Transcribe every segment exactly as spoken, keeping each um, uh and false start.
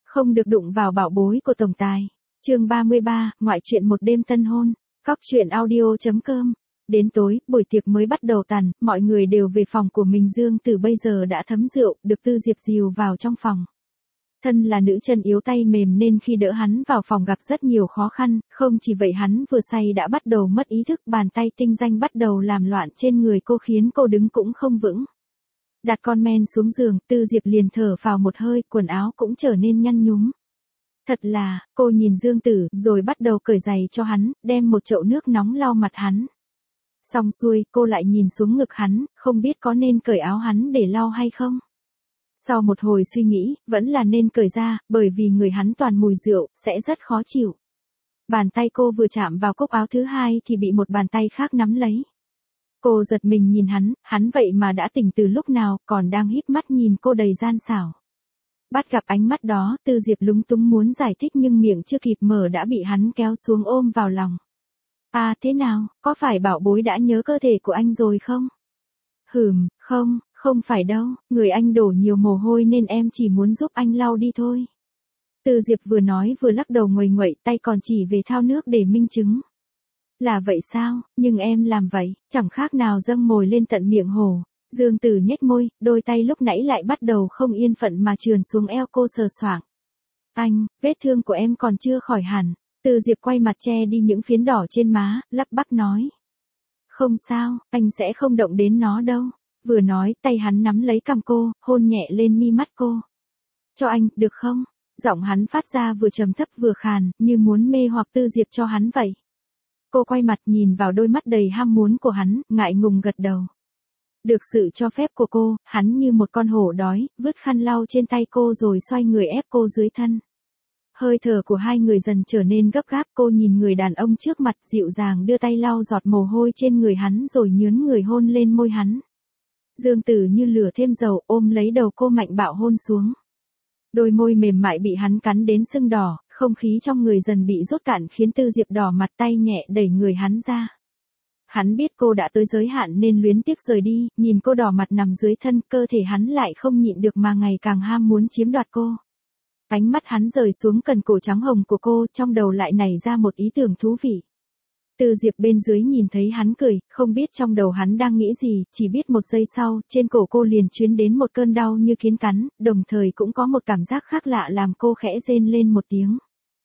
Không được đụng vào bảo bối của tổng tài. Chương ba mươi ba, ngoại truyện một đêm tân hôn. Cóc truyện audio chấm com. Đến tối, buổi tiệc mới bắt đầu tàn, mọi người đều về phòng của mình. Dương Tử bây giờ đã thấm rượu, được Tư Diệp dìu vào trong phòng. Thân là nữ chân yếu tay mềm nên khi đỡ hắn vào phòng gặp rất nhiều khó khăn, không chỉ vậy hắn vừa say đã bắt đầu mất ý thức, bàn tay tinh danh bắt đầu làm loạn trên người cô khiến cô đứng cũng không vững. Đặt con men xuống giường, Tư Diệp liền thở phào một hơi, quần áo cũng trở nên nhăn nhúm. Thật là, cô nhìn Dương Tử, rồi bắt đầu cởi giày cho hắn, đem một chậu nước nóng lau mặt hắn. Xong xuôi, cô lại nhìn xuống ngực hắn, không biết có nên cởi áo hắn để lau hay không. Sau một hồi suy nghĩ, vẫn là nên cởi ra, bởi vì người hắn toàn mùi rượu, sẽ rất khó chịu. Bàn tay cô vừa chạm vào cúc áo thứ hai thì bị một bàn tay khác nắm lấy. Cô giật mình nhìn hắn, hắn vậy mà đã tỉnh từ lúc nào, còn đang híp mắt nhìn cô đầy gian xảo. Bắt gặp ánh mắt đó, Tư Diệp lúng túng muốn giải thích nhưng miệng chưa kịp mở đã bị hắn kéo xuống ôm vào lòng. À thế nào, có phải bảo bối đã nhớ cơ thể của anh rồi không? Hừm, không, không phải đâu, người anh đổ nhiều mồ hôi nên em chỉ muốn giúp anh lau đi thôi. Tư Diệp vừa nói vừa lắc đầu nguầy nguậy, tay còn chỉ về thao nước để minh chứng. Là vậy sao, nhưng em làm vậy, chẳng khác nào dâng mồi lên tận miệng hồ. Dương Tử nhếch môi, đôi tay lúc nãy lại bắt đầu không yên phận mà trườn xuống eo cô sờ soạng. Anh, vết thương của em còn chưa khỏi hẳn. Tư Diệp quay mặt che đi những phiến đỏ trên má, lắp bắp nói. Không sao, anh sẽ không động đến nó đâu. Vừa nói, tay hắn nắm lấy cằm cô, hôn nhẹ lên mi mắt cô. Cho anh, được không? Giọng hắn phát ra vừa trầm thấp vừa khàn, như muốn mê hoặc Tư Diệp cho hắn vậy. Cô quay mặt nhìn vào đôi mắt đầy ham muốn của hắn, ngại ngùng gật đầu. Được sự cho phép của cô, hắn như một con hổ đói, vứt khăn lau trên tay cô rồi xoay người ép cô dưới thân. Hơi thở của hai người dần trở nên gấp gáp, cô nhìn người đàn ông trước mặt dịu dàng đưa tay lau giọt mồ hôi trên người hắn rồi nhướn người hôn lên môi hắn. Dương Tử như lửa thêm dầu ôm lấy đầu cô mạnh bạo hôn xuống. Đôi môi mềm mại bị hắn cắn đến sưng đỏ, không khí trong người dần bị rút cạn khiến Tư Diệp đỏ mặt, tay nhẹ đẩy người hắn ra. Hắn biết cô đã tới giới hạn nên luyến tiếc rời đi, nhìn cô đỏ mặt nằm dưới thân, cơ thể hắn lại không nhịn được mà ngày càng ham muốn chiếm đoạt cô. Ánh mắt hắn rời xuống cần cổ trắng hồng của cô, trong đầu lại nảy ra một ý tưởng thú vị. Tư Diệp bên dưới nhìn thấy hắn cười, không biết trong đầu hắn đang nghĩ gì, chỉ biết một giây sau, trên cổ cô liền chuyến đến một cơn đau như kiến cắn, đồng thời cũng có một cảm giác khác lạ làm cô khẽ rên lên một tiếng.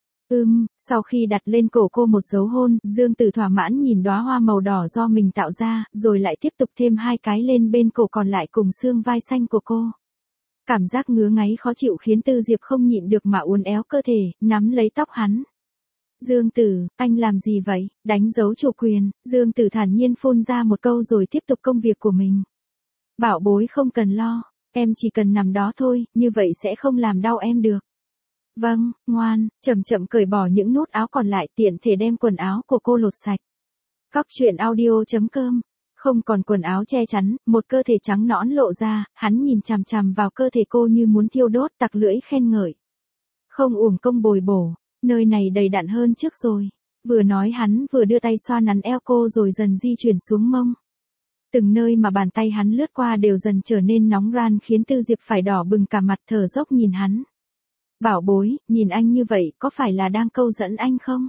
Ưm, sau khi đặt lên cổ cô một dấu hôn, Dương Tử thỏa mãn nhìn đóa hoa màu đỏ do mình tạo ra, rồi lại tiếp tục thêm hai cái lên bên cổ còn lại cùng xương vai xanh của cô. Cảm giác ngứa ngáy khó chịu khiến Tư Diệp không nhịn được mà uốn éo cơ thể, nắm lấy tóc hắn. Dương Tử, anh làm gì vậy? Đánh dấu chủ quyền. Dương Tử thản nhiên phun ra một câu rồi tiếp tục công việc của mình. Bảo bối không cần lo, em chỉ cần nằm đó thôi, như vậy sẽ không làm đau em được. Vâng, ngoan, chậm chậm cởi bỏ những nút áo còn lại, tiện thể đem quần áo của cô lột sạch. Cóc truyện audio chấm com. Không còn quần áo che chắn, một cơ thể trắng nõn lộ ra, hắn nhìn chằm chằm vào cơ thể cô như muốn thiêu đốt, tặc lưỡi khen ngợi. Không uổng công bồi bổ, nơi này đầy đặn hơn trước rồi. Vừa nói hắn vừa đưa tay xoa nắn eo cô rồi dần di chuyển xuống mông. Từng nơi mà bàn tay hắn lướt qua đều dần trở nên nóng ran khiến Tư Diệp phải đỏ bừng cả mặt, thở dốc nhìn hắn. Bảo bối, nhìn anh như vậy, có phải là đang câu dẫn anh không?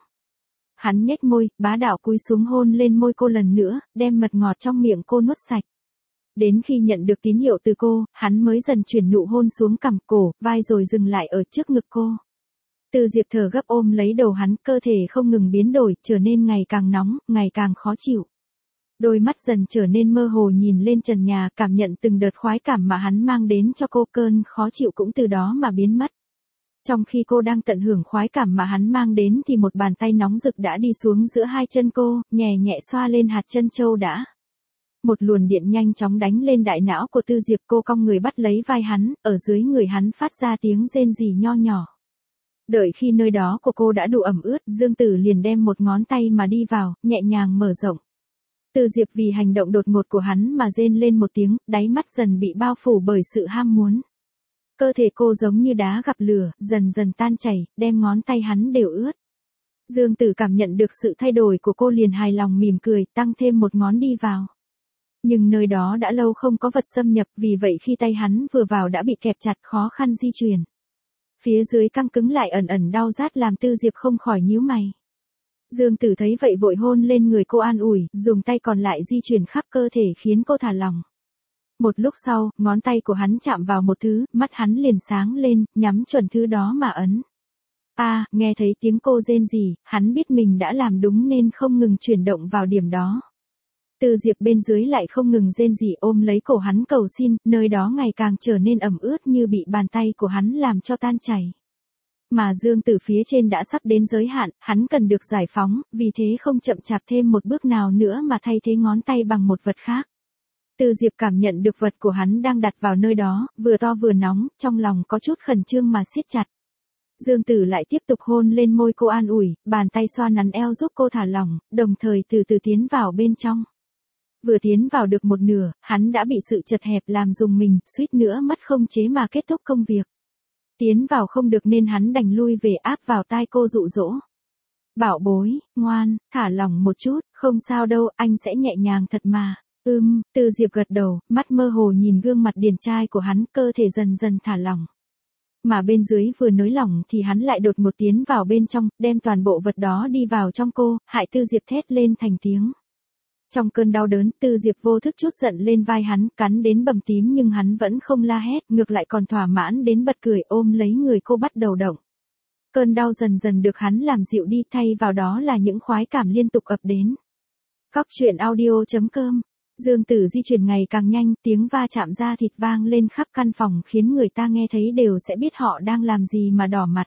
Hắn nhếch môi, bá đạo cúi xuống hôn lên môi cô lần nữa, đem mật ngọt trong miệng cô nuốt sạch. Đến khi nhận được tín hiệu từ cô, hắn mới dần chuyển nụ hôn xuống cằm, cổ, vai rồi dừng lại ở trước ngực cô. Tư Diệp thở gấp ôm lấy đầu hắn, cơ thể không ngừng biến đổi, trở nên ngày càng nóng, ngày càng khó chịu. Đôi mắt dần trở nên mơ hồ nhìn lên trần nhà, cảm nhận từng đợt khoái cảm mà hắn mang đến cho cô, cơn khó chịu cũng từ đó mà biến mất. Trong khi cô đang tận hưởng khoái cảm mà hắn mang đến thì một bàn tay nóng rực đã đi xuống giữa hai chân cô, nhẹ nhẹ xoa lên hạt chân châu đã. Một luồng điện nhanh chóng đánh lên đại não của Tư Diệp, cô cong người bắt lấy vai hắn, ở dưới người hắn phát ra tiếng rên rỉ nho nhỏ. Đợi khi nơi đó của cô đã đủ ẩm ướt, Dương Tử liền đem một ngón tay mà đi vào, nhẹ nhàng mở rộng. Tư Diệp vì hành động đột ngột của hắn mà rên lên một tiếng, đáy mắt dần bị bao phủ bởi sự ham muốn. Cơ thể cô giống như đá gặp lửa, dần dần tan chảy, đem ngón tay hắn đều ướt. Dương Tử cảm nhận được sự thay đổi của cô liền hài lòng mỉm cười, tăng thêm một ngón đi vào. Nhưng nơi đó đã lâu không có vật xâm nhập, vì vậy khi tay hắn vừa vào đã bị kẹp chặt, khó khăn di chuyển. Phía dưới căng cứng lại ẩn ẩn đau rát làm Tư Diệp không khỏi nhíu mày. Dương Tử thấy vậy vội hôn lên người cô an ủi, dùng tay còn lại di chuyển khắp cơ thể khiến cô thả lỏng. Một lúc sau, ngón tay của hắn chạm vào một thứ, mắt hắn liền sáng lên, nhắm chuẩn thứ đó mà ấn. A, à, nghe thấy tiếng cô rên rỉ, hắn biết mình đã làm đúng nên không ngừng chuyển động vào điểm đó. Tư Diệp bên dưới lại không ngừng rên rỉ ôm lấy cổ hắn cầu xin, nơi đó ngày càng trở nên ẩm ướt như bị bàn tay của hắn làm cho tan chảy. Mà Dương Tử phía trên đã sắp đến giới hạn, hắn cần được giải phóng, vì thế không chậm chạp thêm một bước nào nữa mà thay thế ngón tay bằng một vật khác. Tư Diệp cảm nhận được vật của hắn đang đặt vào nơi đó, vừa to vừa nóng, trong lòng có chút khẩn trương mà siết chặt. Dương Tử lại tiếp tục hôn lên môi cô an ủi, bàn tay xoa nắn eo giúp cô thả lỏng, đồng thời từ từ tiến vào bên trong. Vừa tiến vào được một nửa, hắn đã bị sự chật hẹp làm rùng mình, suýt nữa mất không chế mà kết thúc công việc. Tiến vào không được nên hắn đành lui về áp vào tai cô dụ dỗ. Bảo bối, ngoan, thả lỏng một chút, không sao đâu, anh sẽ nhẹ nhàng thật mà. Ừm, Tư Diệp gật đầu, mắt mơ hồ nhìn gương mặt điển trai của hắn, cơ thể dần dần thả lỏng. Mà bên dưới vừa nới lỏng thì hắn lại đột một tiến vào bên trong, đem toàn bộ vật đó đi vào trong cô, hại Tư Diệp thét lên thành tiếng. Trong cơn đau đớn, Tư Diệp vô thức chút giận lên vai hắn, cắn đến bầm tím nhưng hắn vẫn không la hét, ngược lại còn thỏa mãn đến bật cười ôm lấy người cô bắt đầu động. Cơn đau dần dần được hắn làm dịu đi, thay vào đó là những khoái cảm liên tục ập đến. Cóc truyện audio chấm com. Dương Tử di chuyển ngày càng nhanh, tiếng va chạm da thịt vang lên khắp căn phòng khiến người ta nghe thấy đều sẽ biết họ đang làm gì mà đỏ mặt.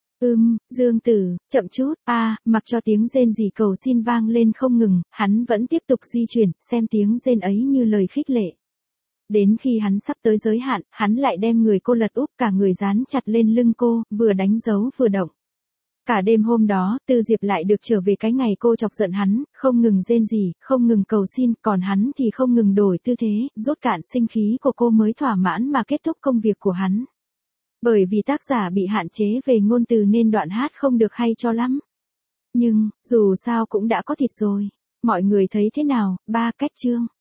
Ưm, Dương Tử, chậm chút, a, à, mặc cho tiếng rên rỉ cầu xin vang lên không ngừng, hắn vẫn tiếp tục di chuyển, xem tiếng rên ấy như lời khích lệ. Đến khi hắn sắp tới giới hạn, hắn lại đem người cô lật úp cả người dán chặt lên lưng cô, vừa đánh dấu vừa động. Cả đêm hôm đó, Tư Diệp lại được trở về cái ngày cô chọc giận hắn, không ngừng rên rỉ, không ngừng cầu xin, còn hắn thì không ngừng đổi tư thế, rút cạn sinh khí của cô mới thỏa mãn mà kết thúc công việc của hắn. Bởi vì tác giả bị hạn chế về ngôn từ nên đoạn hát không được hay cho lắm. Nhưng, dù sao cũng đã có thịt rồi. Mọi người thấy thế nào, ba cách chương.